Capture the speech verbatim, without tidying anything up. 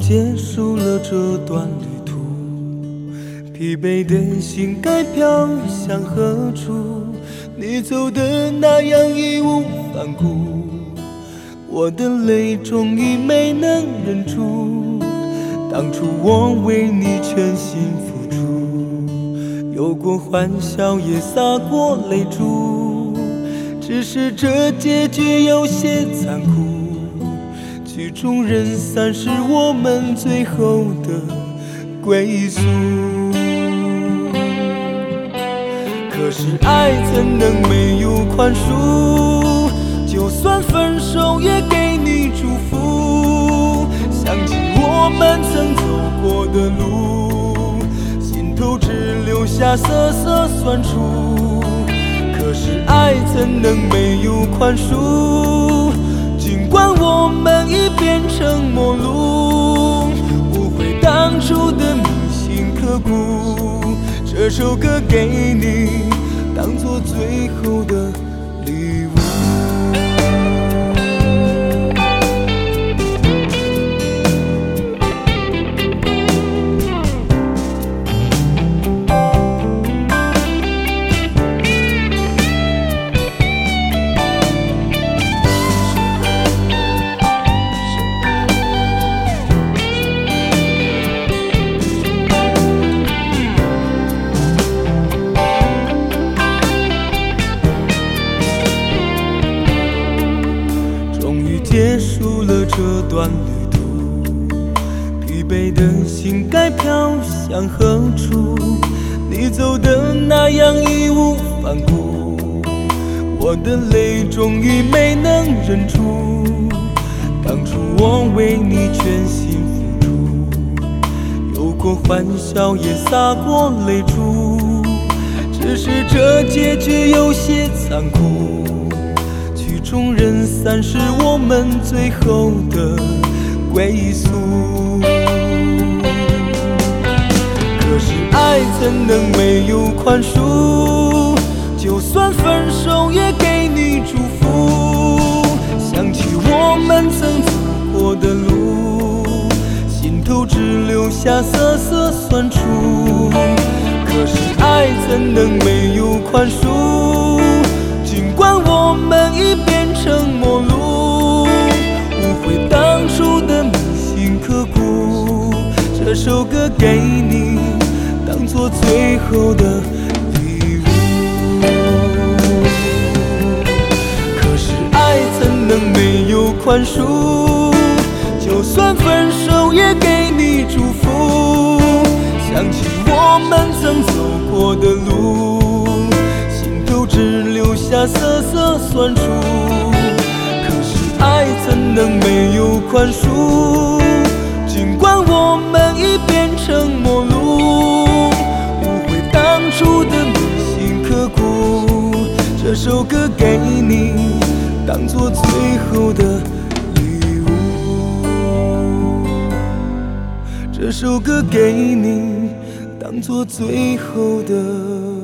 结束了这段旅途，疲惫的心该飘向何处？你走的那样义无反顾，我的泪终于没能忍住。当初我为你全心付出，有过欢笑也洒过泪珠，只是这结局有些残酷，曲终人散是我们最后的归宿。可是爱怎能没有宽恕？就算分手也给你祝福。想起我们曾走过的路，心头只留下瑟瑟酸楚。可是爱怎能没有宽恕？尽管我们已变成陌路，不悔当初的铭心刻骨。这首歌给你，当作最后的礼物。结束了这段旅途，疲惫的心该飘向何处？你走的那样义无反顾，我的泪终于没能忍住。当初我为你全心付出，有过欢笑也洒过泪珠，只是这结局有些残酷，曲终人散是我们最后的归宿。可是爱怎能没有宽恕？就算分手也给你祝福。想起我们曾走过的路，心头只留下瑟瑟酸楚。可是爱怎能没有宽恕？尽管我们已变成陌路，无悔当初的铭心刻骨。这首歌给你，当作最后的礼物。可是爱怎能没有宽恕？就算分手也给你祝福。想起我们曾走过的路，只留下瑟瑟酸楚。可是爱怎能没有宽恕？尽管我们已变成陌路，无悔当初的铭心刻骨。这首歌给你，当作最后的礼物。这首歌给你，当作最后的